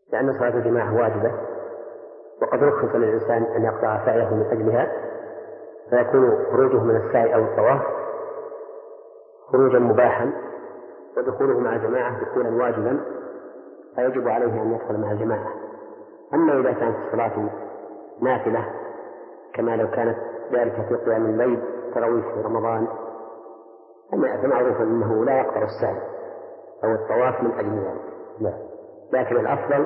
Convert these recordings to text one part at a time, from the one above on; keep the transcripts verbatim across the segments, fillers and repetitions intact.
لأن صلاة الجماعة واجبة، وقد رخص للإنسان أن يقطع سعيه من أجلها، فيكون خروجه من السعي أو الطواف خروجا مباحا، ودخوله مع الجماعة دخولا واجبا، فيجب عليه أن يدخل مع الجماعة. أما إذا كانت الصلاة نافلة كما لو كانت ذلك في قيام الليل تراويح في رمضان، فمعروف أنه لا يقطع السعي أو الطواف من أجل ذلك. لا. لكن الأفضل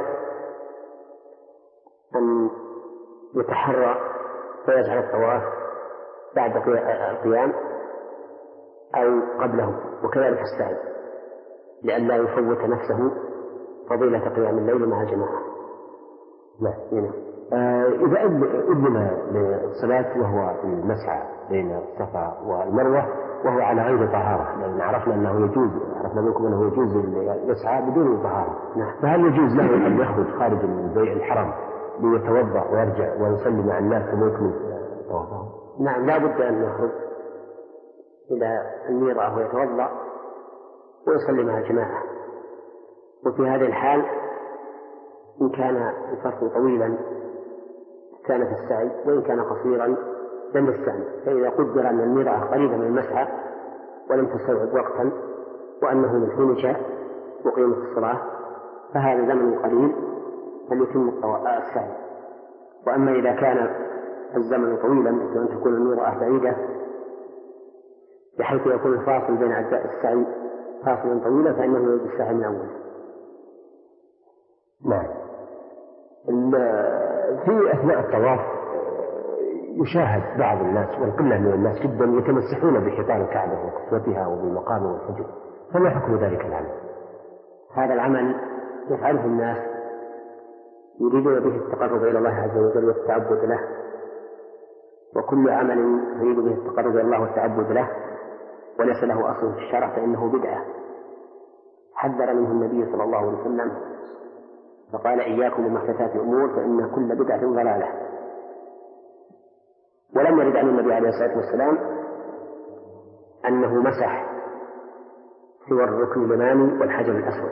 أن يتحرى فيجعل الطواف بعد القيام أو قبله، وكذلك السعي، لئلا يفوت نفسه فضيلة قيام الليل مع الجماعة. لا هنا آه إذا أذن للصلاة وهو في المسعى بين الصفا والمروة وهو على غير طهارة، لأن عرفنا أنه يجوز عرفنا منكم أنه يجوز يسعى بدون طهارة، فهل يجوز له أن يخرج خارج من بيت الحرم ليتوضأ ويرجع ويصلي مع الناس ثم يكمل طوافه؟ نعم، لا بد أن يخرج إلى الميضة ويتوضأ ويصلي مع الجماعة. وفي هذه الحال إن كان الفرق طويلا كان في السعي، وإن كان قصيرا لم يستعمل. فإذا قدر أن الميضة قريبة من المسعى ولم تستوعب وقتا وأنه من حين جاء وقيمة الصلاة، فهذا زمن قليل فليتم السعي. وأما إذا كان الزمن طويلا مثل أن تكون الميضة بعيدة بحيث يكون الفاصل بين أجزاء السعي فاصلا طويلا، فإنه يجب السعي من أول. نعم. في أثناء الطواف يشاهد بعض الناس والقلة من الناس جدا يتمسحون بحيطان الكعبة وكسوتها وبمقام والحجر، فما حكم ذلك العمل؟ هذا العمل يفعله الناس يريدون به التقرب إلى الله عز وجل والتعبد له، وكل عمل يريد به التقرب إلى الله والتعبد له وليس له أصل في الشرع فإنه بدعة، حذر منه النبي صلى الله عليه وسلم فقال: إياكم ومحدثات الأمور فإن كل بدعة ضلالة. ولم يرد عن النبي عليه الصلاة والسلام أنه مسح سوى الركن اليماني والحجر الأسود،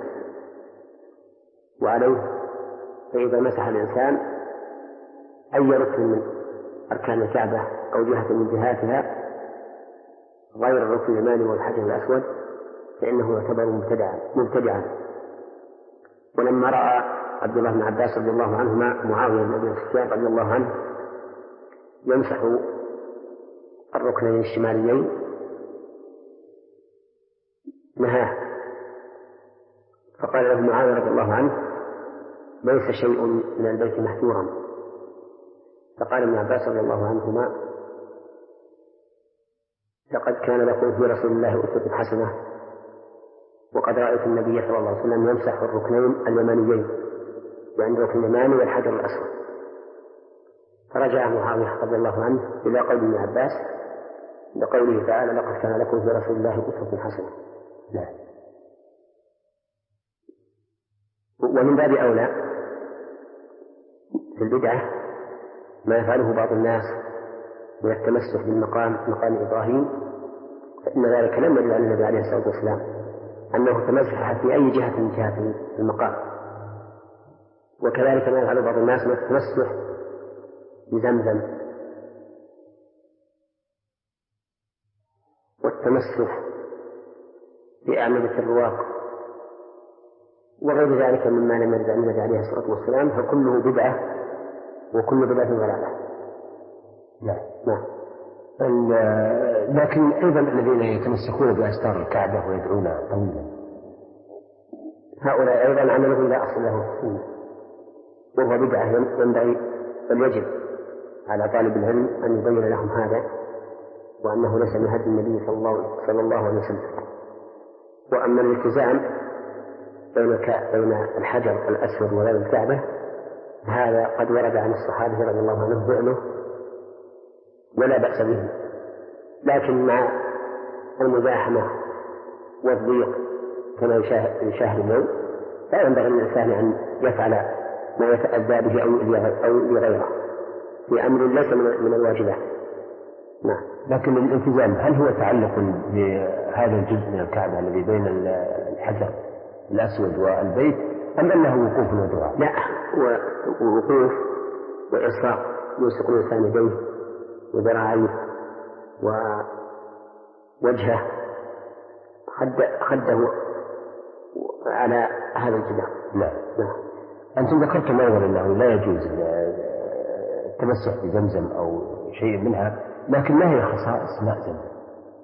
وعليه فإذا مسح الإنسان أي ركن من أركان الكعبة أو جهة من جهاتها غير الركن اليماني والحجر الأسود فإنه يعتبر مبتدعا مبتدعا. ولما رأى عبد الله بن عباس رضي الله عنهما معاوية بن أبي سفيان رضي الله عنه يمسح الركنين الشماليين نهاه، فقال له معاوية رضي الله عنه: ليس شيء من البيت مهجورا. فقال ابن عباس رضي الله عنهما: لقد كان لكم في رسول الله أسوة حسنة، وقد رأيت النبي صلى الله عليه وسلم يمسح الركنين اليمانيين وعند الركن اليماني والحجر الأسود. فرجع معاوية رضي الله عنه إلى قول ابن عباس لقوله تعالى: لقد كان لكم في رسول الله أسوة حسنة. لا. ومن باب أولى في البدعة ما يفعله بعض الناس من التمسك بالمقام مقام إبراهيم، فإن ذلك لم يدل عن النبي عليه الصلاة والسلام أنه تمسح في أي جهة من جهات المقام. وكذلك ما يفعل بعض الناس من التمسح بزمزم والتمسح بأعمدة الرواق وغير ذلك مما لم يرد عن النبي عليه الصلاة والسلام، فكله بدعة وكل بدعة ضلالة. لا. نعم. لكن أيضا الذين يتمسكون بأستار الكعبة ويدعون طويلا، هؤلاء أيضا عملهم لا أصل له في السنة، وهو بدعة ينبغي بل يجب على طالب العلم أن يبين لهم هذا، وأنه ليس من هدي النبي صلى الله عليه وسلم. وأما الالتزام بين بين الحجر الأسود وبين الكعبة هذا قد ورد عن الصحابة رضي الله عنهم فعله ولا بأس به، لكن مع المزاحمة والضيق كما يشاهد اليوم لا ينبغي للإنسان أن يفعل ما يتأذى به أو لغيره في أمر ليس من الواجبات. نعم. لكن الالتزام هل هو تعلق بهذا الجزء من الكعبة الذي بين الحجر الأسود والبيت، أم أنه وقوف ودعاء؟ لا، ووقوف وإصراء، يلصق الإنسان يديه وذراعيه ووجهه خد خده على هذا الجدار. نعم. نعم. أنتم ذكرتم أيضا أنه لا يجوز التمسح بزمزم أو شيء منها، لكن ما هي خصائص ماء زمزم؟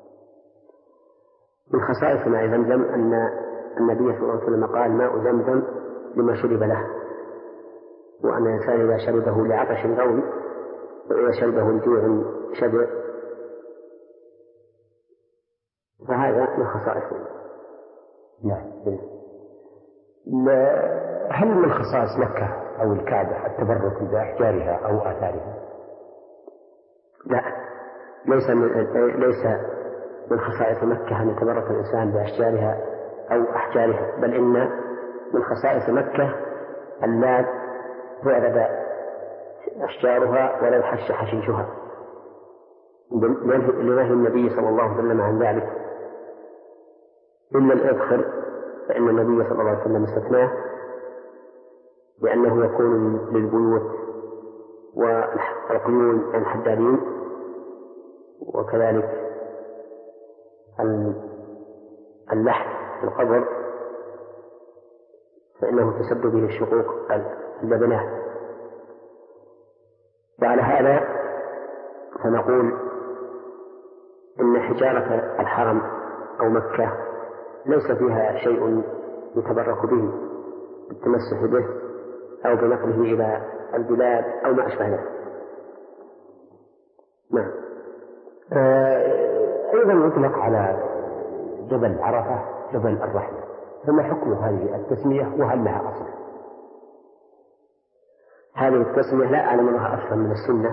من خصائص ماء زمزم أن النبي صلى الله عليه وسلم قال: ماء زمزم لما شرب له، وأن الإنسان إذا شربه لعطش روي، وإذا شربه لجوع شبع، فهذا من خصائصه. نعم. هل من خصائص مكة أو الكعبة التبرك بأحجارها أو آثارها؟ لا، ليس من ليس من خصائص مكة أن يتبرك الإنسان بأشجارها أو أحجارها، بل إن من خصائص مكة أن لا تعرض أشجارها ولا يحش حشيشها، لنهي النبي صلى الله عليه وسلم عن ذلك، إلا الإذخر فإن النبي صلى الله عليه وسلم استثناه لأنه يكون للبيوت والقيون الحدادين، وكذلك اللحم في القبر فإنه تسد به الشقوق اللبنات. وعلى هذا فنقول إن حجارة الحرم أو مكة ليس فيها شيء يتبرك به بالتمسح به أو بنقله إلى البلاد أو ما أشبه ذلك. نعم. أيضا يطلق على جبل عرفة جبل الرحمة، فما حكم هذه التسمية وهل لها أصل؟ هذه التسمية لا أعلم لها أصلا من السنة،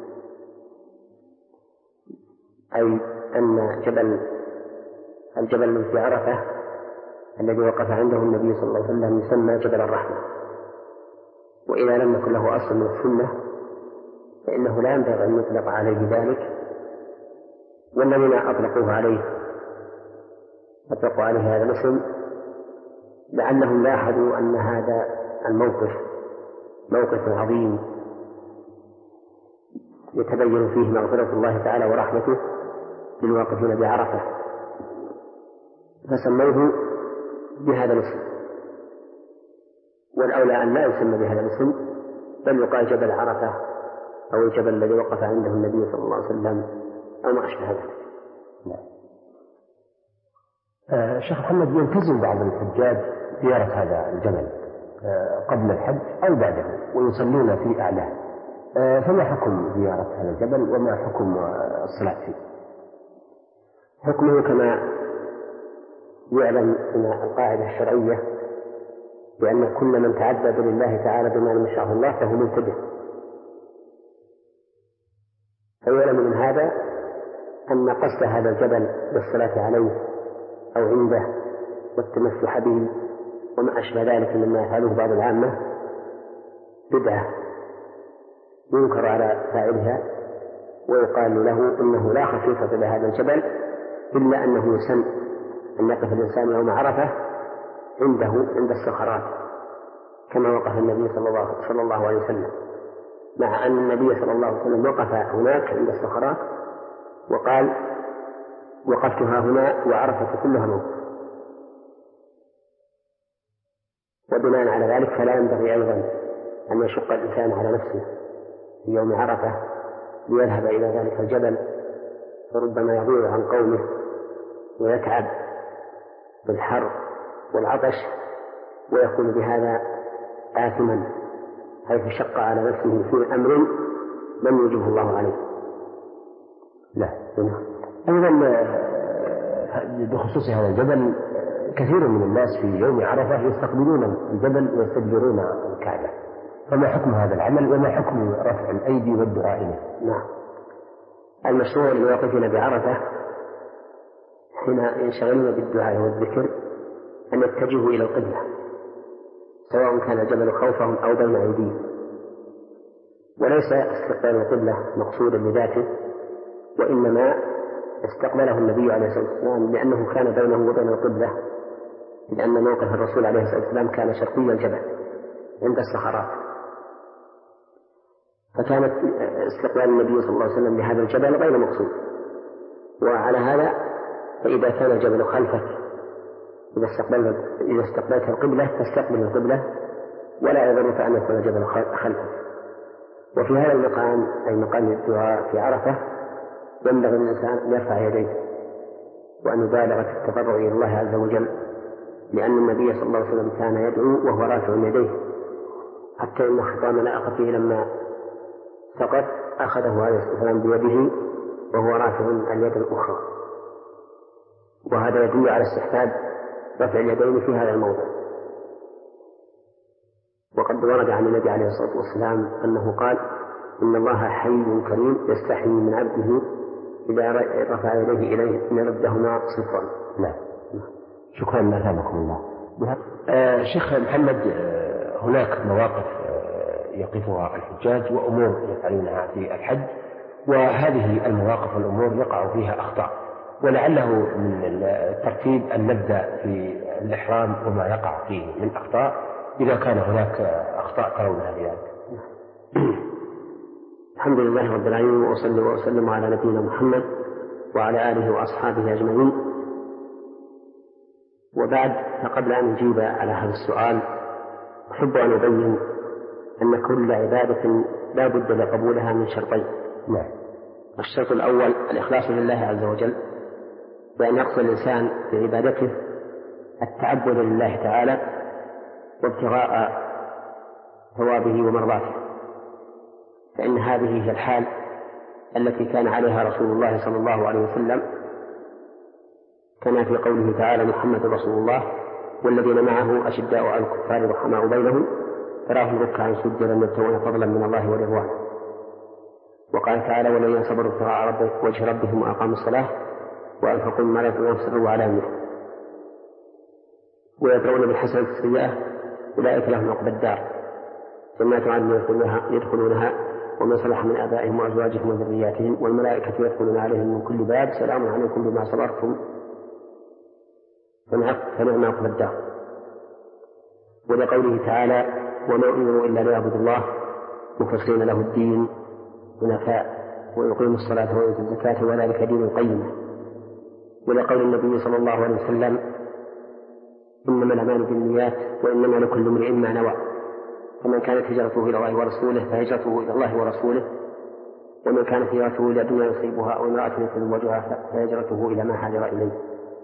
أي أن جبل الجبل في عرفة الذي وقف عنده النبي صلى الله عليه وسلم يسمى جبل الرحمة، وإذا لم يكن له أصل من السنة فإنه لا ينبغي أن يطلق عليه ذلك، والذين أطلقوه عليه أطلقوا عليه هذا الاسم لأنهم لاحظوا أن هذا الموقف موقف عظيم يتبين فيه مغفرة الله تعالى ورحمته للواقفين بعرفة، فسموه بهذا الاسم، والأولى أن لا يسمى بهذا الاسم بل يقال جبل عرفة أو الجبل الذي وقف عنده النبي صلى الله عليه وسلم أو ما أشبه ذلك. آه شيخ محمد، يلتزم بعض الحجاج زيارة هذا الجبل آه قبل الحج أو بعده ويصلون في أعلاه، آه فما حكم زيارة هذا الجبل وما حكم الصلاة فيه؟ حكمه كما يعلم من القاعدة الشرعية بأن كل من تعبد لله تعالى بما لم يشرعه الله فهو ملتزم، فيعلم من هذا أن قصد هذا الجبل للصلاة عليه أو عنده والتمسح به وما أشبه ذلك مما يفعله بعض العامة بدعة ينكر على فاعلها، ويقال له إنه لا خصيصة لهذا الجبل إلا أنه يسن أن يقف الإنسان يوم عرفة عنده عند الصخرات كما وقف النبي صلى الله, صلى الله عليه وسلم، مع أن النبي صلى الله عليه وسلم وقف هناك عند الصخرات وقال: وقفتها هنا وعرفة كلها موقف. وبناء على ذلك فلا ينبغي أيضا أن يشق الإنسان على نفسه في يوم عرفة ليذهب إلى ذلك الجبل، فربما يضيع عن قومه ويتعب بالحر والعطش ويكون بهذا آثما حيث شق على نفسه في أمر لم يجبه الله عليه. لا. أيضا بخصوص هذا الجبل كثير من الناس في يوم عرفة يستقبلون الجبل ويستدبرون الكعبة، فما حكم هذا العمل وما حكم رفع الأيدي والدعاء له؟ نعم. المشروع للواقفين بعرفة حين ينشغلون بالدعاء والذكر أن يتجهوا إلى القبلة، سواء كان الجبل خوفهم أو بين أيديهم، وليس استقبال القبلة مقصودا بذاته، وإنما استقبله النبي عليه الصلاة والسلام لأنه كان بينه وبين القبلة لأن موقف الرسول عليه الصلاة والسلام كان شرقي الجبل عند الصخرات، فكانت استقبال النبي صلى الله عليه وسلم لهذا الجبل غير مقصود. وعلى هذا فإذا كان الجبل خلفك إذا استقبلت إذا استقبلت القبلة فاستقبل القبلة ولا يضرك أن يكون الجبل خلفك. وفي هذا المقام أي مقام الدعاء في عرفة ينبغي الإنسان أن يرفع يديه وأن يبالغ في التضرع إلى الله عز وجل، لأن النبي صلى الله عليه وسلم كان يدعو وهو رافع يديه، حتى إن خطام لأخته لما سقط أخذه عليه الصلاة والسلام بيده وهو رافع اليد الأخرى، وهذا يدل على استحباب رفع اليدين في هذا الموضع. وقد ورد عن النبي عليه الصلاة والسلام أنه قال: إن الله حي كريم يستحيي من عبده إذا رفع يديه إليه أن يردهما صفرا. نعم. شكرا لكم الله. آه شيخ محمد، آه هناك مواقف آه يقفها الحجاج وأمور يفعلونها في الحج، وهذه المواقف والأمور يقع فيها أخطاء، ولعله من الترتيب أن نبدأ في الإحرام وما يقع فيه من أخطاء إذا كان هناك أخطاء ترونها بذلك. الحمد لله رب العالمين، وأصلي وأسلم على نبينا محمد وعلى آله وأصحابه أجمعين. وبعد، فقبل أن نجيب على هذا السؤال أحب أن أبين أن كل عبادة لا بد لقبولها من شرطين. نعم. الشرط الأول الإخلاص لله عز وجل، بأن يقصد الإنسان في عبادته التعبد لله تعالى وابتغاء ثوابه ومرضاته، فإن هذه هي الحال التي كان عليها رسول الله صلى الله عليه وسلم، كما في قوله تعالى: محمد رسول الله والذين معه أشداء على الكفار رحماء بينهم تراهم ركعا سجدا يبتغون فضلا من الله ورضوانه. وقال تعالى: والذين صبروا ابتغاء ربهم وجه ربهم وأقاموا الصلاة وأنفقوا مما رزقناهم سرا وعلانية ويدرؤون بالحسنة السيئة أولئك لهم عقبى الدار جنات عدن يدخلونها ومن صلح من آبائهم وأزواجهم وذرياتهم والملائكة يدخلون عليهم من كل باب سلام عليكم بما صبرتم فنعم عقبى الدار. ولقوله تعالى: وما أمروا إلا ليعبدوا الله مخلصين له الدين حنفاء ويقيموا الصلاة ويؤتوا الزكاة وذلك دين القيمة. ولقول النبي صلى الله عليه وسلم: إنما الأعمال بالنيات وإنما لكل امرئ ما نوى، فمن كانت هجرته إلى الله ورسوله فهجرته إلى الله ورسوله، ومن كانت هجرته إلى دنيا يصيبها أو امرأة يتزوجها فهجرته إلى ما هاجر إليه.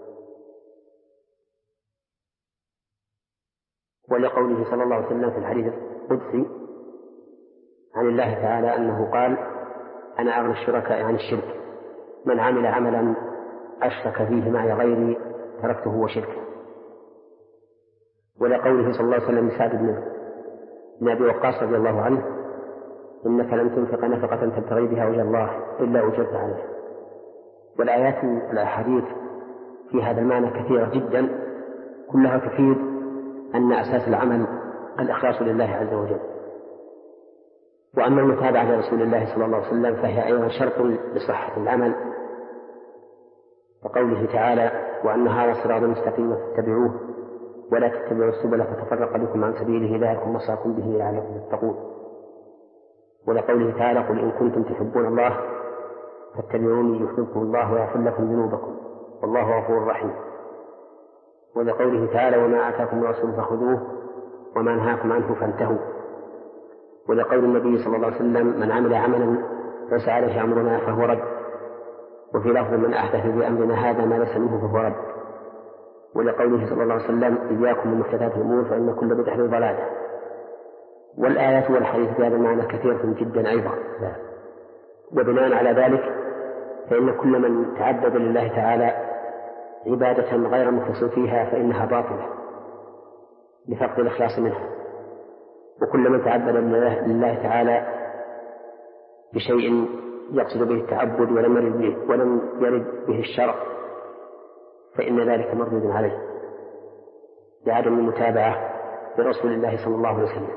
ولقوله صلى الله عليه وسلم في الحديث القدسي عن الله تعالى أنه قال: أنا أغنى الشركاء عن الشرك، من عمل عملا أشرك فيه معي غيري تركته وشركه. ولقوله صلى الله عليه وسلم لسعد بن أبي وقاص رضي الله عنه: إنك لن تنفق نفقة تبتغي بها وجه الله إلا أجرت عليها. والآيات والأحاديث في هذا المعنى كثيرة جدا، كلها تفيد أن أساس العمل الإخلاص لله عز وجل. وأما المتابعة لرسول الله صلى الله عليه وسلم فهي أيضا شرط لصحة العمل، وقوله تعالى: وأن هذا صراط مستقيم فاتبعوه ولا تتبعوا السبل فتفرق بكم عن سبيله ذلكم وصاكم به لعلكم تتقون. ولقوله تعالى: قل إن كنتم تحبون الله فاتبعوني يحببكم الله ويغفر لكم ذنوبكم والله غفور رحيم. ولقوله تعالى: وما آتاكم الرسول فخذوه وما نهاكم عنه فانتهوا. ولقول النبي صلى الله عليه وسلم: من عمل عملا ليس عليه أمرنا فهو رد. وفي لفظ: من أحدث بأمرنا هذا ما ليس منه فهو رد. ولقوله صلى الله عليه وسلم: إياكم بمحدثات الأمور فإن كل بدعة ضلالة. والآيات والحديث في هذا المعنى كثيرة جدا أيضا. وبناء على ذلك فإن كل من تعبد لله تعالى عبادة غير مخلص فيها فإنها باطلة لفقد الإخلاص منها. وكل من تعبد لله تعالى بشيء يقصد به التعبد ولم يرد به, ولم يرد به الشرع فإن ذلك مردود عليه لعدم المتابعة لرسول الله صلى الله عليه وسلم.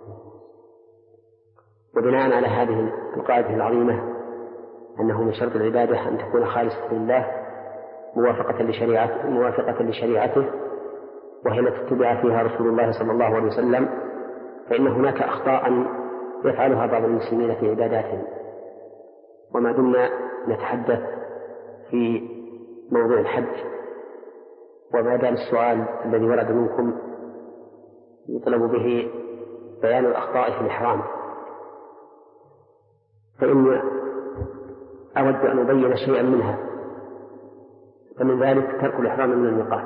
وبناء على هذه القاعدة العظيمة أنه من شرط العبادة أن تكون خالصة لله موافقة لشريعته, موافقة لشريعته وهي التي اتبع فيها رسول الله صلى الله عليه وسلم، فإن هناك أخطاء يفعلها بعض المسلمين في عباداتهم. وما دمنا نتحدث في موضوع الحج، وما دام السؤال الذي ورد منكم يطلب به بيان الأخطاء في الإحرام، فإني أود أن أبين شيئا منها. فمن ذلك ترك الإحرام من الميقات،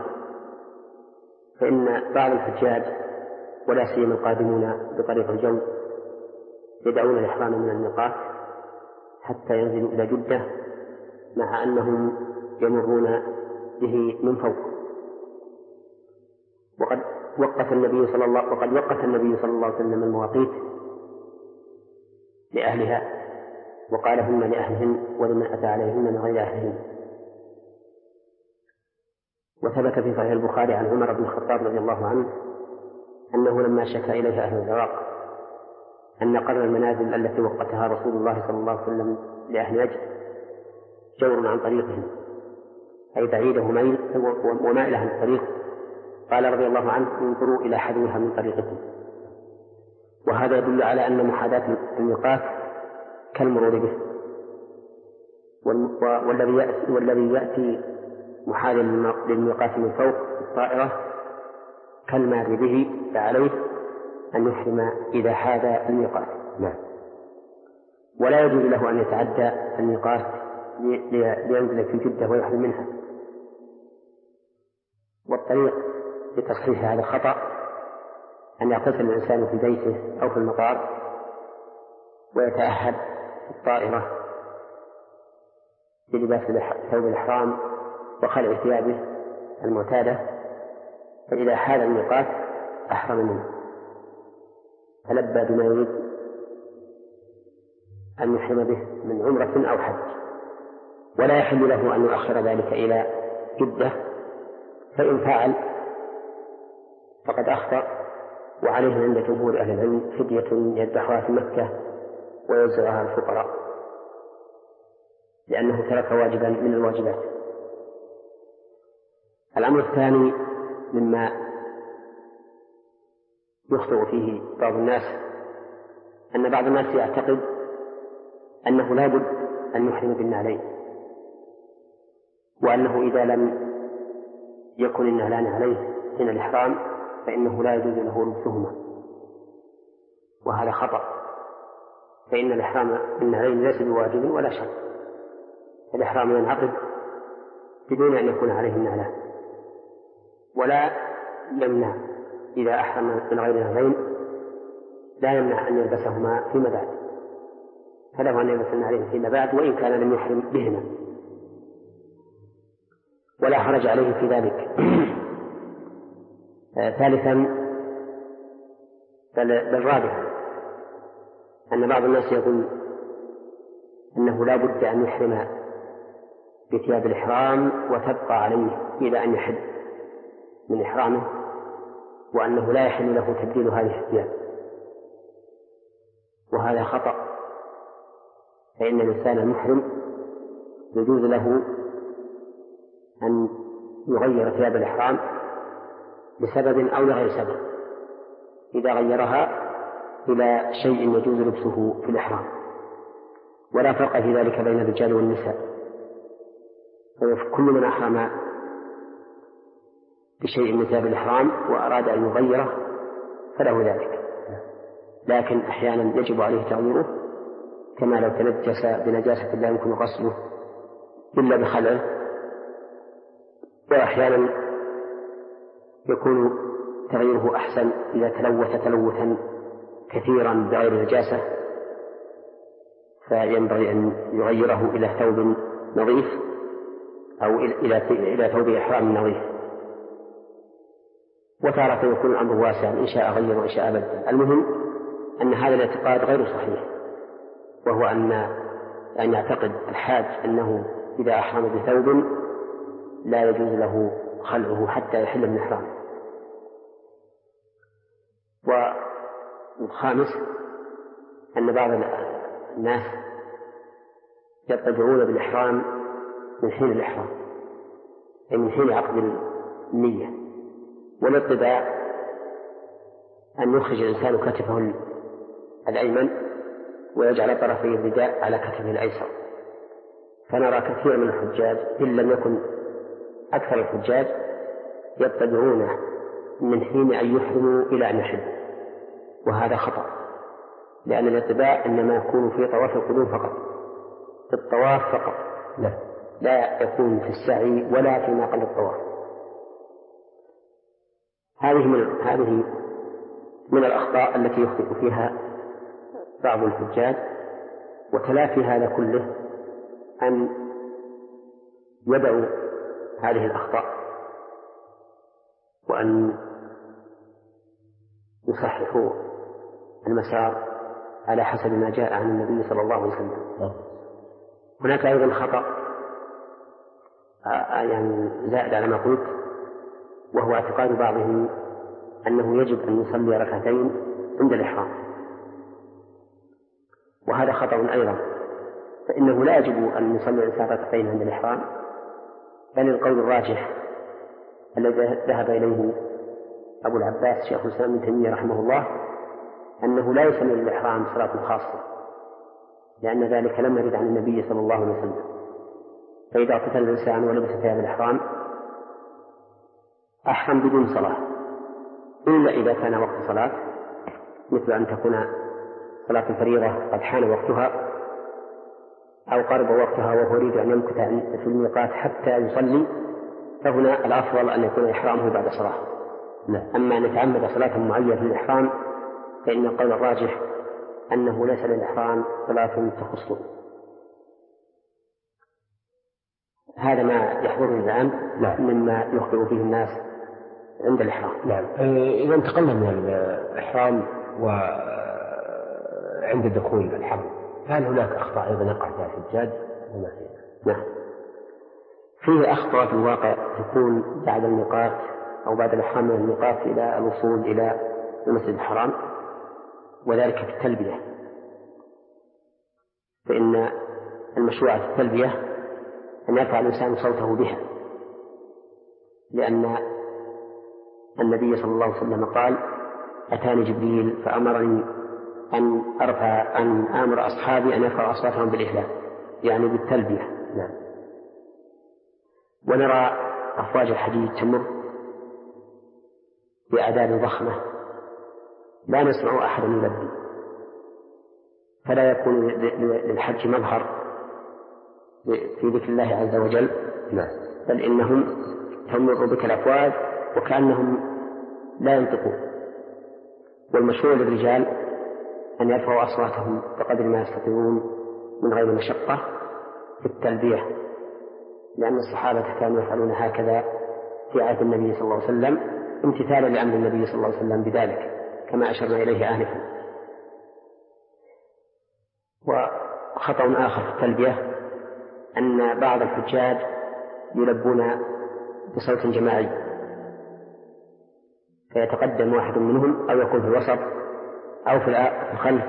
فإن بعض الحجاج ولا سيما القادمون بطريق الجو يدعون الإحرام من الميقات حتى ينزلوا إلى جدة، مع أنهم يمرون به من فوق. وقد وقت النبي صلى الله وقد وقت النبي صلى الله عليه وسلم المواقيت لأهلها، وقال هن لأهلهن ولمن أتى عليهن من غير أهلهن. وثبت في صحيح البخاري عن عمر بن الخطاب رضي الله عنه أنه لما شكا إليه أهل العراق أن قرن المنازل التي وقتها رسول الله صلى الله عليه وسلم لأهل نجد جور عن طريقهم، أي بعيده ميل ومائل عن الطريق، قال رضي الله عنه انظروا إلى حذوها من طريقكم. وهذا يدل على أن محاذاة الميقات كالمرور به، والذي يأتي, والذي يأتي محاذا للميقات من فوق الطائرة كالمار به، فعليه أن يحرم إذا حاذ الميقات. نعم. ولا يجوز له أن يتعدى الميقات لينزل في جدة ويحرم منها. والطريق لتصحيح هذا الخطأ أن يغتسل الإنسان في بيته أو في المطار ويتأهب في الطائرة بلباس ثوب الإحرام وخلع ثيابه المعتادة، فإذا حال الميقات أحرم منه، تلبى بما يريد أن يحرم به من عمرة أو حج. ولا يحل له أن يؤخر ذلك إلى جدة، فإن فعل فقد أخطأ، وعليه عند جمهور أهل العلم فدية يذبحها في مكة ويوزعها على الفقراء، لأنه ترك واجبا من الواجبات. الأمر الثاني مما يخطئ فيه بعض الناس أن بعض الناس يعتقد أنه لا بد أن يحرم بالنعلين، وأنه إذا لم يكن النعلان عليه حين الإحرام فإنه لا يجوز له لبسهما، وهذا خطأ، فإن الإحرام بالنعلين ليس بواجب ولا شرط. الإحرام ينعقد بدون أن يكون عليه النعلان، ولا يمنع إذا أحرم من غير نعلين لا يمنع أن يلبسهما فيما بعد، فله أن يلبس النعلين فيما بعد وإن كان لم يحرم بهما، ولا حرج عليه في ذلك. ثالثا بل, بل رابعا أن بعض الناس يقول أنه لا بد أن يحرم بثياب الإحرام وتبقى عليه إلى أن يحل من إحرامه، وأنه لا يحل له تبديل هذه الثياب، وهذا خطأ. فإن الإنسان المحرم يجوز له أن يغير ثياب الإحرام بسبب أو لغير سبب إذا غيرها إلى شيء يجوز لبسه في الإحرام، ولا فرق في ذلك بين الرجال والنساء، فكل من أحرم بشيء من ثياب الإحرام وأراد أن يغيره فله ذلك، لكن أحيانا يجب عليه تغييره، كما لو تنجس بنجاسة لا يمكن غسله إلا بخلعه، وأحيانا يكون تغييره أحسن إذا تلوث تلوثا كثيرا بغير نجاسة، فينبغي أن يغيره إلى ثوب نظيف أو إلى إلى ثوب إحرام نظيف. وتارة يكون الأمر واسعا، إن شاء غير وإن شاء بدل. المهم أن هذا الاعتقاد غير صحيح، وهو أن أن يعتقد الحاج أنه إذا أحرم بثوب لا يجوز له خلعه حتى يحل من إحرامه. والخامس أن بعض الناس يضطجعون بالإحرام من حين الإحرام، أي من حين عقد النية، والاطباع أن يخرج الإنسان كتفه الأيمن ويجعل طرفي الرداء على كتفه الأيسر، فنرى كثير من الحجاج إن لم يكن أكثر الحجاج يطبعون من حين أن يحرموا إلى أن يحلوا، وهذا خطأ، لأن الاطباع إنما يكون في طواف القدوم فقط، في الطواف فقط، لا, لا يكون في السعي ولا فيما قبل الطواف. هذه من هذه من الأخطاء التي يخطئ فيها بعض الحجاج، وتلافي هذا كله أن يدعوا هذه الأخطاء وأن يصححوا المسار على حسب ما جاء عن النبي صلى الله عليه وسلم. هناك أيضا خطأ يعني زائد على ما قلت، وهو اعتقاد بعضهم أنه يجب أن يصلي ركعتين عند الإحرام، وهذا خطأ أيضا، فإنه لا يجب أن يصلي الإنسان ركعتين عند الإحرام، بل القول الراجح الذي ذهب إليه أبو العباس شيخ الإسلام ابن تيمية رحمه الله أنه لا يسمى للإحرام صلاة خاصة، لأن ذلك لم يرد عن النبي صلى الله عليه وسلم. فإذا اغتسل الإنسان ولبس ثياب الإحرام أحرم بدون صلاة، إلا إذا كان وقت صلاة، مثل أن تكون صلاة الفريضة قد حان وقتها أو قرب وقتها وهو يريد أن يمكث في الميقات حتى يصلي، فهنا الأفضل أن يكون إحرامه بعد صلاة. أما أن يتعمد صلاة معينة في الإحرام فإن القول الراجح أنه ليس للإحرام صلاة تخصه. هذا ما يحضرني الآن مما يخطئ فيه الناس عند الإحرام. نعم. إذا انتقلنا من الإحرام وعند دخول الحرم، هل هناك أخطاء أيضا يقع فيها الحجاج؟ نعم، فيه أخطاء في الواقع تكون بعد الميقات أو بعد الإحرام من الميقات إلى الوصول إلى المسجد الحرام، وذلك في التلبية، فإن المشروع في التلبية أن يرفع الإنسان صوته بها، لأن النبي صلى الله عليه وسلم قال: أتاني جبريل فأمرني أن أرفع أن آمر أصحابي أن يرفعوا أصواتهم بالإهلال، يعني بالتلبية. نعم. ونرى أفواج الحديد تمر بأعداد ضخمة لا نسمع أحدا يلبي، فلا يكون للحج مظهر في ذكر الله عز وجل، بل إنهم تمر بك الأفواج وكأنهم لا ينطقون. والمشروع للرجال أن يرفعوا أصواتهم بقدر ما يستطيعون من غير مشقة في التلبية، لأن الصحابة كانوا يفعلون هكذا في عهد النبي صلى الله عليه وسلم امتثالا لأمر النبي صلى الله عليه وسلم بذلك كما أشرنا إليه آنفا. وخطأ آخر في التلبية أن بعض الحجاج يلبون بصوت جماعي، فيتقدم واحد منهم أو يكون في الوسط أو في الخلف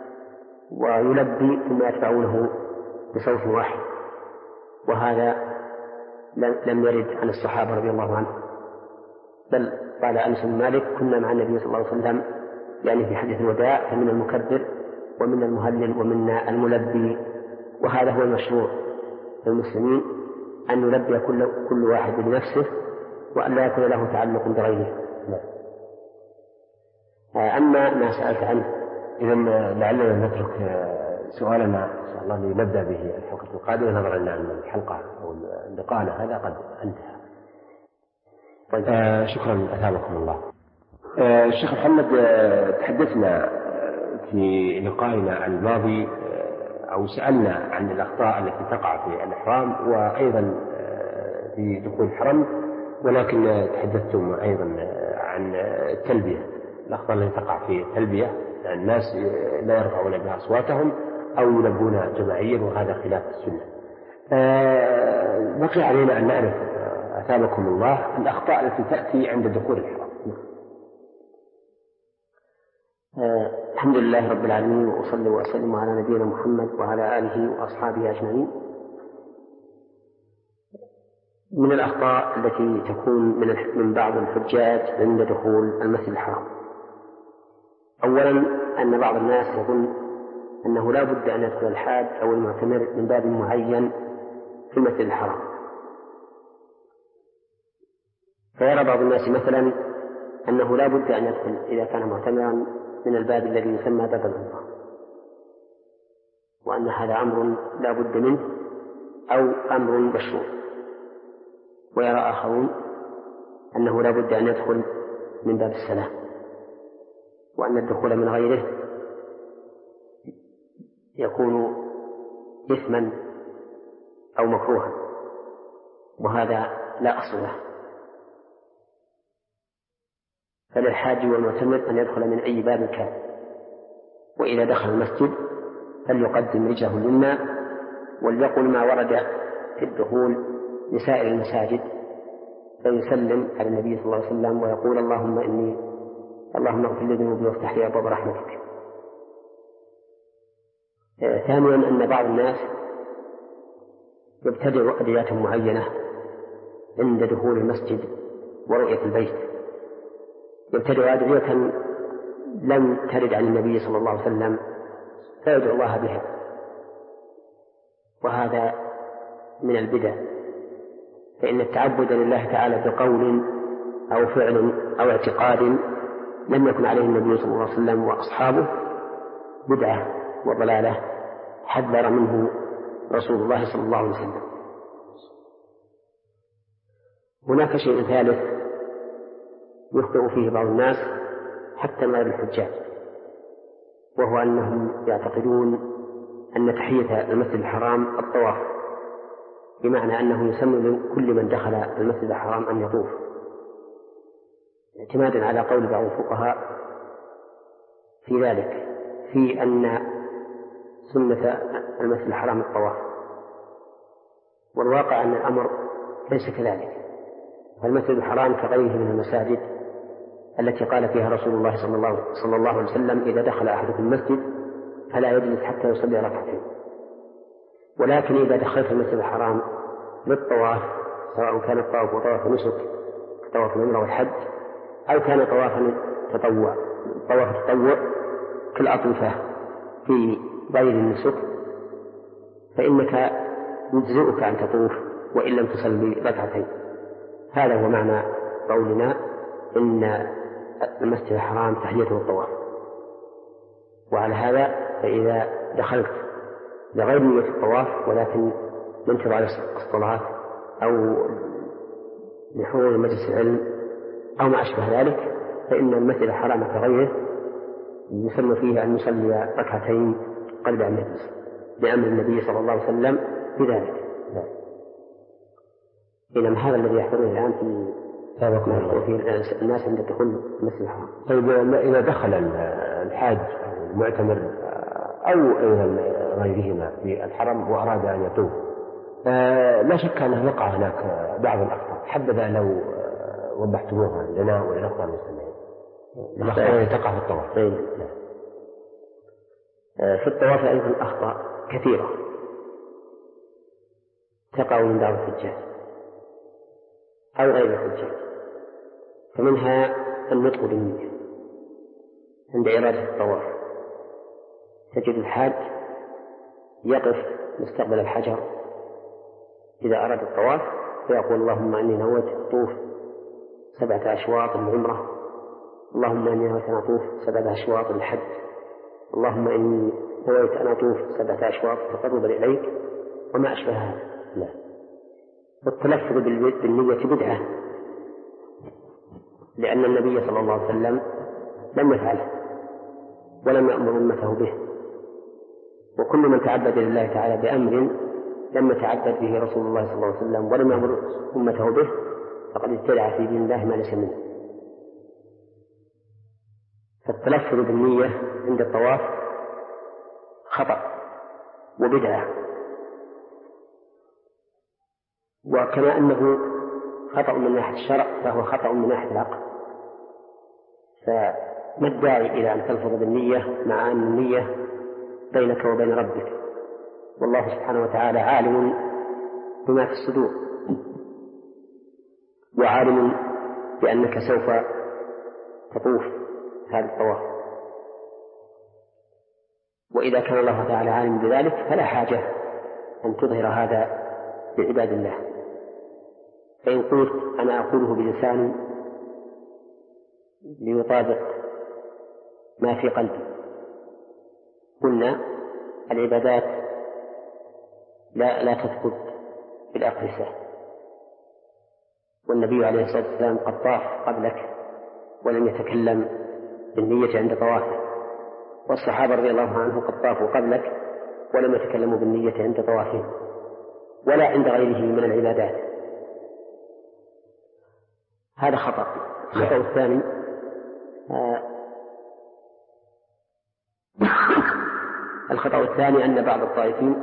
ويلبي ثم يتبعونه بصوت واحد، وهذا لم يرد عن الصحابة رضي الله عنهم، بل قال أنس بن مالك: كنا مع النبي صلى الله عليه وسلم يعني في حديث الوداع، فمن المكبر ومن المهلل ومنا الملبي. وهذا هو المشروع للمسلمين، أن يلبي كل, كل واحد بنفسه وأن لا يكون له تعلق بغيره. أما ما سألت عنه، إذا لعلنا نترك سؤالنا إن شاء الله لنبدأ به الحلقة القادمة، نظرا أن الحلقة أو اللقاء هذا قد انتهى. طيب. آه شكرا أثابكم الله. آه الشيخ محمد، آه تحدثنا في لقائنا الماضي آه أو سألنا عن الأخطاء التي تقع في الإحرام وأيضا آه في دخول الحرم، ولكن تحدثتم أيضا عن التلبية، الأخطاء التي تقع في التلبية، يعني الناس لا يرفعون بها أصواتهم أو يلبون جماعيا، وهذا خلاف السنة. آه بقي علينا أن نعرف أثابكم الله الأخطاء التي تأتي عند دخول الحرم. آه الحمد لله رب العالمين، وأصلي وأسلم على نبينا محمد وعلى آله وأصحابه أجمعين. من الأخطاء التي تكون من من بعض الحجاج عند دخول المسجد الحرام. أولا أن بعض الناس يظن أنه لا بد أن يدخل الحاج أو المعتمر من باب معين في المسجد الحرام، فيرى بعض الناس مثلا أنه لا بد أن يدخل إذا كان معتمرا من الباب الذي يسمى باب العمرة، وأن هذا أمر لا بد منه أو أمر مشروع. ويرى آخرون أنه لا بد أن يدخل من باب السلام، وأن الدخول من غيره يكون إثما أو مكروها، وهذا لا أصل له. فللحاج والمعتمر أن يدخل من أي باب كان، وإذا دخل المسجد فليقدم رجله اليمنى وليقل ما ورد في الدخول لسائر المساجد، فيسلم على النبي صلى الله عليه وسلم ويقول اللهم إني اللهم اغفر لي ذنوبي وافتح لي أبواب رحمتك. ثانيا أن بعض الناس يبتدع أدعية معينة عند دخول المسجد ورؤية البيت، يبتدع أدعية لم ترد عن النبي صلى الله عليه وسلم فيدعو الله بها، وهذا من البدع. فإن التعبد لله تعالى بقول أو فعل أو اعتقاد لم يكن عليه النبي صلى الله عليه وسلم وأصحابه بدعة وضلالة حذر منه رسول الله صلى الله عليه وسلم. هناك شيء ثالث يخطئ فيه بعض الناس حتى من الحجاج، وهو أنهم يعتقدون أن تحية المسجد الحرام الطواف، بمعنى أنه يسمى كل من دخل المسجد الحرام أن يطوف، اعتمادا على قول بعض الفقهاء في ذلك، في أن سنة المسجد الحرام الطواف، والواقع أن الأمر ليس كذلك. فالمسجد الحرام كغيره من المساجد التي قال فيها رسول الله صلى الله, صلى الله عليه وسلم إذا دخل أحدكم المسجد فلا يجلس حتى يصلي ركعتين. ولكن إذا دخلت المسجد الحرام للطواف، سواء كان الطواف طواف نسك طواف العمرة والحج، أو كان طوافا تطوع طواف التطوع كالأطوفة في غير النسك، فإنك يجزئك أن تطوف وإن لم تصلي ركعتين. هذا هو معنى قولنا إن المسجد الحرام تحيته الطواف. وعلى هذا فإذا دخلت لغير نية الطواف ولكن منتظر على الصلاة أو لحضور مجلس العلم أو ما أشبه ذلك، فإن المسجد الحرام كغيره يسمى فيه أن يصلي ركعتين قبل أن يجلس بأمر النبي صلى الله عليه وسلم بذلك. إنما هذا الذي يحضرنا الآن في وفي الناس عند دخول المسجد الحرام. طيب إذا دخل الحاج المعتمر أو غيرهما في الحرم وأراد أن يطوف، لا شك أنه يقع هناك بعض الأخطاء، حبذا لو وضحتموها لنا وللأخوة المسلمين. الأخطاء تقع في الطواف. في الطواف أيضا أخطاء كثيرة تقع من بعض الحجاج أو غير الحجاج، فمنها النطق بالنية عند إرادة الطواف. تجد الحاج يقف مستقبل الحجر إذا أراد الطواف فيقول اللهم إني نويت أطوف سبعة أشواط العمرة، اللهم إني نويت أن أطوف سبعة أشواط الحج، اللهم إني نويت أن أطوف سبعة أشواط تقربا إليك وما أشبه هذا. لا، والتلفظ بالنية بدعة، لأن النبي صلى الله عليه وسلم لم يفعله ولم يأمر أمته به، وكل من تعبد لله تعالى بأمر لم يتعبد به رسول الله صلى الله عليه وسلم ولم يأمر أمته به فقد ابتدع في دين الله ما ليس منه. فالتلفظ بالنية عند الطواف خطأ وبدعة، وكما أنه خطأ من ناحية الشرع فهو خطأ من ناحية العقل. فما الداعي إلى أن تلفظ بالنية مع أن النية بينك وبين ربك، والله سبحانه وتعالى عالم بما في الصدور، وعالم بأنك سوف تطوف هذا الطواف، وإذا كان الله تعالى عالم بذلك فلا حاجة أن تظهر هذا لعباد الله. فإن قلت أنا أقوله بلساني ليطابق ما في قلبي، قلنا العبادات لا لا تثبت بالأقرصة، والنبي عليه الصلاة والسلام قد طاف قبلك ولم يتكلم بالنية عند طوافه، والصحابة رضي الله عنهم قد طافوا قبلك ولم يتكلموا بالنية عند طوافهم ولا عند غيره من العبادات. هذا خطأ. الخطأ الثاني آه الخطأ الثاني أن بعض الطائفين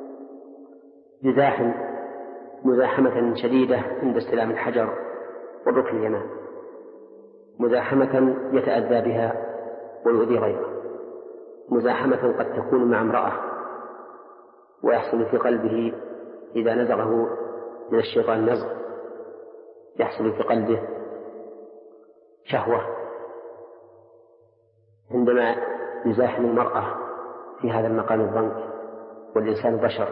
يزاحم مزاحمة شديدة عند استلام الحجر والركن اليماني، مزاحمة يتأذى بها ويؤذي غيره، مزاحمة قد تكون مع امرأة ويحصل في قلبه إذا نزغه من الشيطان نزغ يحصل في قلبه شهوة عندما يزاحم المرأة في هذا المقام الضنك، والإنسان بشر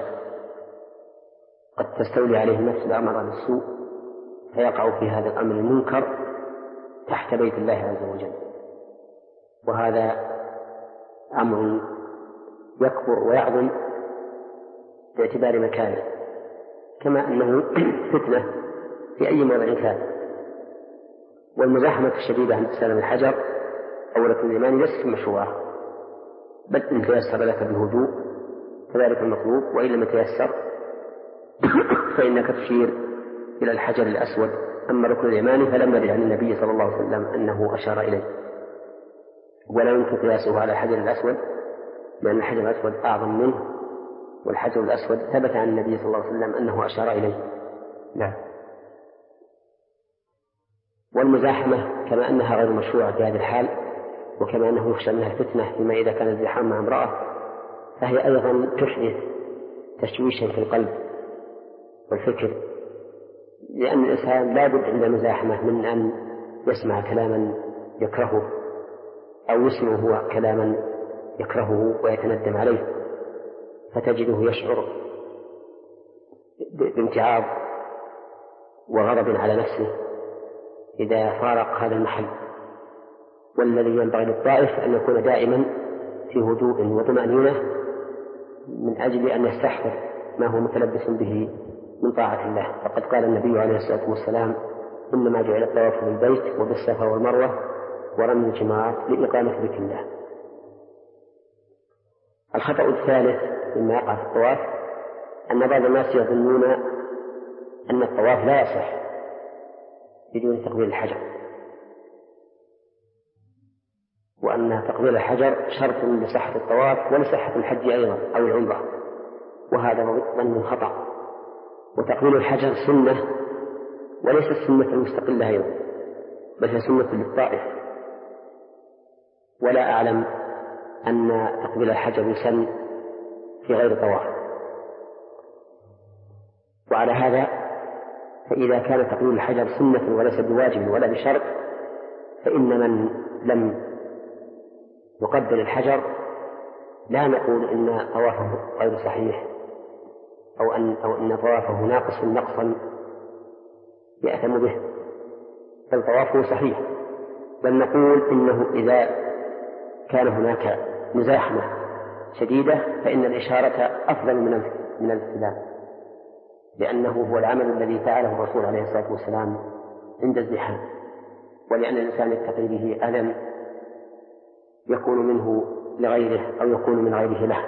قد تستولي عليه النفس الأمر بالسوء فيقع في هذا الأمر المنكر تحت بيت الله عز وجل، وهذا أمر يكبر ويعظم باعتبار مكانه، كما أنه فتنة في أي موضع كان. والمزاحمة الشديدة عند استلام الحجر أو ركن اليماني ليست مشروعة، بل إن تيسر لك بهدوء فذلك المطلوب، وإن لم يتيسر فإنك تشير إلى الحجر الأسود. أما الركن اليماني فلم يرد عن النبي صلى الله عليه وسلم أنه أشار إليه، ولا يمكن قياسه على الحجر الأسود لأن الحجر الأسود أعظم منه، والحجر الأسود ثبت عن النبي صلى الله عليه وسلم أنه أشار إليه. نعم. والمزاحمة كما أنها غير مشروعة في هذه الحال، وكما أنه يخشى منها الفتنة فيما إذا كان الزحام مع امرأة، فهي أيضا تحدث تشويشا في القلب والفكر، لأن الإنسان لا بد عند المزاحمة من أن يسمع كلاما يكرهه أو يسمع هو كلاما يكرهه ويتندم عليه، فتجده يشعر بامتعاض وغضب على نفسه إذا فارق هذا المحل. والذي ينبغي للطائف أن يكون دائما في هدوء وطمأنينة من أجل أن يستحضر ما هو متلبس به من طاعة الله. فقد قال النبي عليه الصلاة والسلام: إنما جعل الطواف بالبيت وبالصفا والمروة ورمي الجمار لإقامة ذكر الله. الخطأ الثالث مما يقع في الطواف أن بعض الناس يظنون أن الطواف لا يصح بدون تقبيل الحجر، وأن تقبيل الحجر شرط لصحة الطواف ولصحة الحج أيضا أو العمرة، وهذا ظن خطأ. وتقبيل الحجر سنة وليست سنة المستقلة أيضا، بل هي سنة للطائف، ولا أعلم أن تقبيل الحجر يسن في غير طواف. وعلى هذا فإذا كان تقبيل الحجر سنة وليس بواجب ولا بشرط، فإن من لم يقبل الحجر لا نقول إن طوافه غير صحيح أو أن, أو أن طوافه ناقص نقصا يأثم به، بل طوافه صحيح. بل نقول إنه إذا كان هناك مزاحمة شديدة فإن الإشارة أفضل من الاستلام، لأنه هو العمل الذي فعله الرسول عليه الصلاة والسلام عند الزحام، ولأن الإنسان يتقي به ألم يكون منه لغيره أو يكون من غيره له.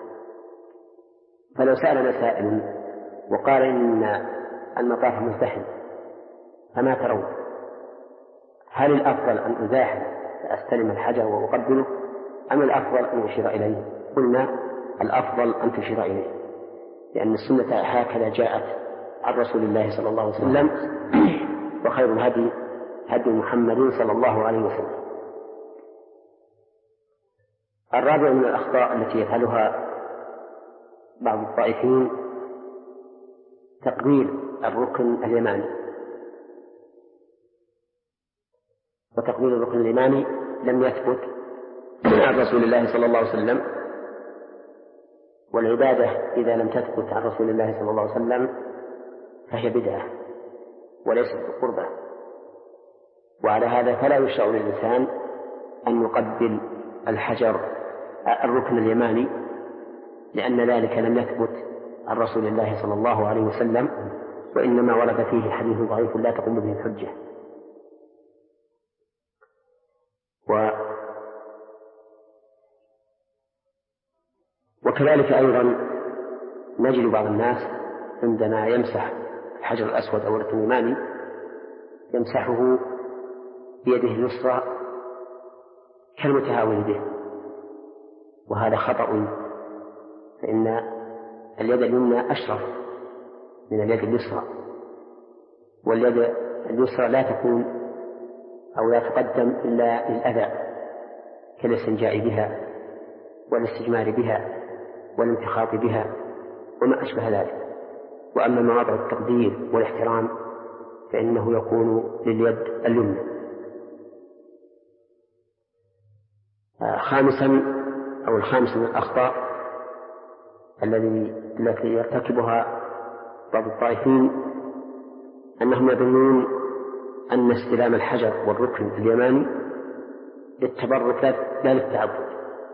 فلو سألنا سائل وقال إن المطاف مزدحم فما ترون؟ هل الأفضل أن أزاحم فأستلم الحجر وأقبله، أم الأفضل أن أشير إليه؟ قلنا الأفضل أن تشير إليه، لأن السنة هكذا جاءت عن رسول الله صلى الله عليه وسلم، وخير الهدي هدي محمد صلى الله عليه وسلم. الرابع من الأخطاء التي يفعلها بعض الطائفين تقبيل الركن اليماني وتقبيل الركن اليماني لم يثبت عن رسول الله صلى الله عليه وسلم، والعبادة إذا لم تثبت عن رسول الله صلى الله عليه وسلم فهي بدعة وليست بقربة. وعلى هذا فلا يشرع للإنسان أن يقبل الحجر الركن اليماني، لأن ذلك لم يثبت عن رسول الله صلى الله عليه وسلم، وإنما ورد فيه حديث ضعيف لا تقوم به الحجة. و وكذلك أيضا نجد بعض الناس عندما يمسح الحجر الأسود أو الركن اليماني يمسحه بيده اليسرى كالمتهاون به، وهذا خطأ، فإن اليد اليمنى أشرف من اليد اليسرى، واليد اليسرى لا تكون أو لا تقدم إلا للأذى كالاستنجاء بها والاستجمار بها والانتخاط بها وما أشبه ذلك. وأما مواضع التقدير والاحترام فإنه يكون لليد اليمنى. خامسا أو الخامس من الأخطاء الذي التي يرتكبها بعض الطائفين أنهم يظنون أن استلام الحجر والركن اليماني للتبرك لا للتعبد،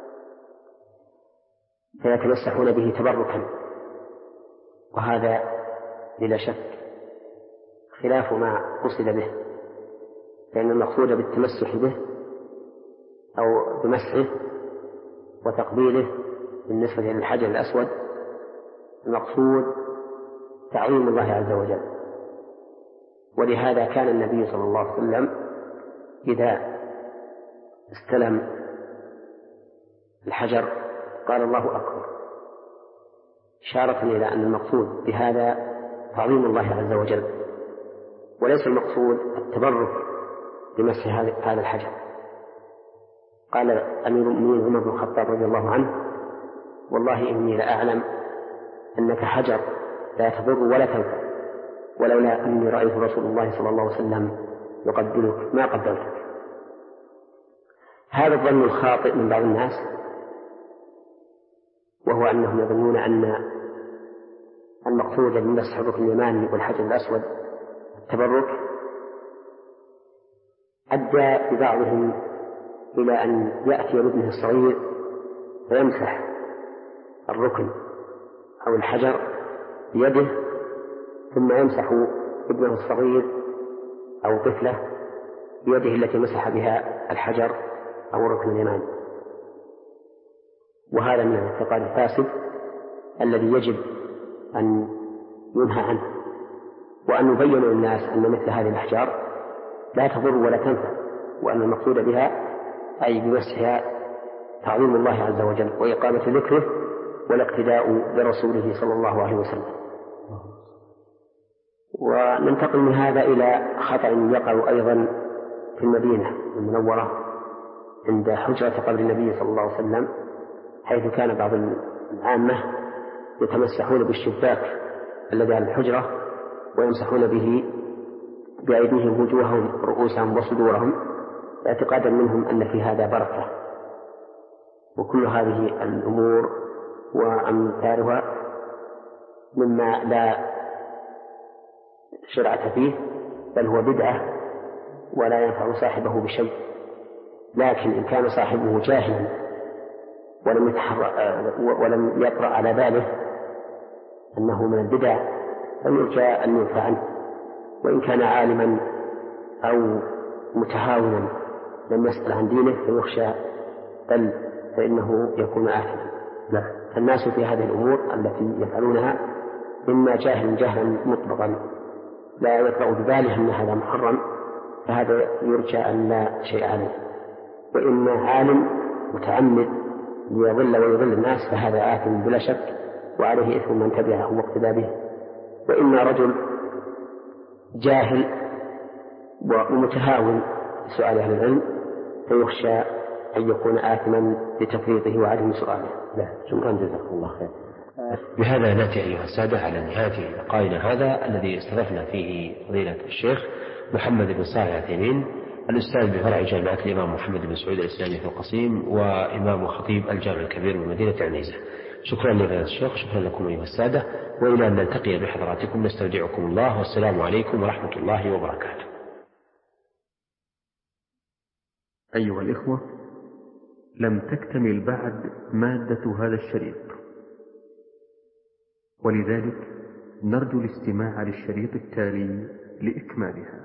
فيتمسحون به تبركا، وهذا بلا شك خلاف ما قصد به، لأن المقصود بالتمسح به أو بمسحه وتقبيله بالنسبة للحجر الأسود المقصود تعظيم الله عز وجل. ولهذا كان النبي صلى الله عليه وسلم إذا استلم الحجر قال الله أكبر، إشارة إلى أن المقصود بهذا تعظيم الله عز وجل، وليس المقصود التبرك بمسح هذا الحجر. قال أمير المؤمنين عمر بن الخطاب رضي الله عنه: والله إني لأعلم أنك حجر لا تضر ولا تنفع، ولولا أني رأيت رسول الله صلى الله عليه وسلم يقبلك ما قبلتك. هذا الظن الخاطئ من بعض الناس، وهو أنهم يظنون أن المقصود بمسح الركن اليماني والحجر الأسود التبرك، أدى ببعضهم إلى أن يأتي بابنه الصغير ويمسح الركن أو الحجر بيده، ثم يمسح ابنه الصغير أو طفله بيده التي مسح بها الحجر أو الركن اليماني. وهذا من الاعتقاد الفاسد الذي يجب أن ينهى عنه، وأن يبين للناس أن مثل هذه الأحجار لا تضر ولا تنفع، وأن المقصود بها أي بمسحها تعظيم الله عز وجل وإقامة ذكره والاقتداء برسوله صلى الله عليه وسلم. وننتقل من هذا إلى خطأ يقع أيضا في المدينة المنورة عند حجرة قبر النبي صلى الله عليه وسلم، حيث كان بعض العامة يتمسحون بالشباك الذي على الحجرة ويمسحون به بأيديهم وجوههم رؤوسهم وصدورهم، اعتقادا منهم أن في هذا بركة. وكل هذه الأمور وأمثالها مما لا شرعة فيه، بل هو بدعة ولا ينفع صاحبه بشيء. لكن إن كان صاحبه جاهلا ولم ولم يطرأ على باله أنه من البدع فيرجى أن ينفع عنه، وإن كان عالما أو متهاونا لم يسأل عن دينه فيخشى بل فإنه يكون آثما. فالناس في هذه الأمور التي يفعلونها إما جاهل جهلا مطلقا لا يطلع بباله أن هذا محرم، فهذا يرجى أن لا شيء عليه، وإما عالم متعمد ليضل ويضل الناس فهذا آثم بلا شك وعليه إثم من تبعه واقتدى به. وإما رجل جاهل ومتهاون بسؤال أهل العلم فيخشى أن يكون آثما لتفريطه وعدم سؤاله. لا شكرا جزاكم الله خير. بهذا نأتي أيها السادة على نهاية لقائنا هذا الذي استضفنا فيه فضيلة الشيخ محمد بن صالح العثيمين الأستاذ بفرع جامعة الإمام محمد بن سعود الإسلامي في القصيم، وإمام وخطيب الجامع الكبير بمدينة عنيزة. شكرا لفضيلة الشيخ، شكرا لكم أيها السادة، وإلى أن نلتقي بحضراتكم نستودعكم الله، والسلام عليكم ورحمة الله وبركاته. أيها الإخوة، لم تكتمل بعد مادة هذا الشريط، ولذلك نرجو الاستماع للشريط التالي لإكمالها.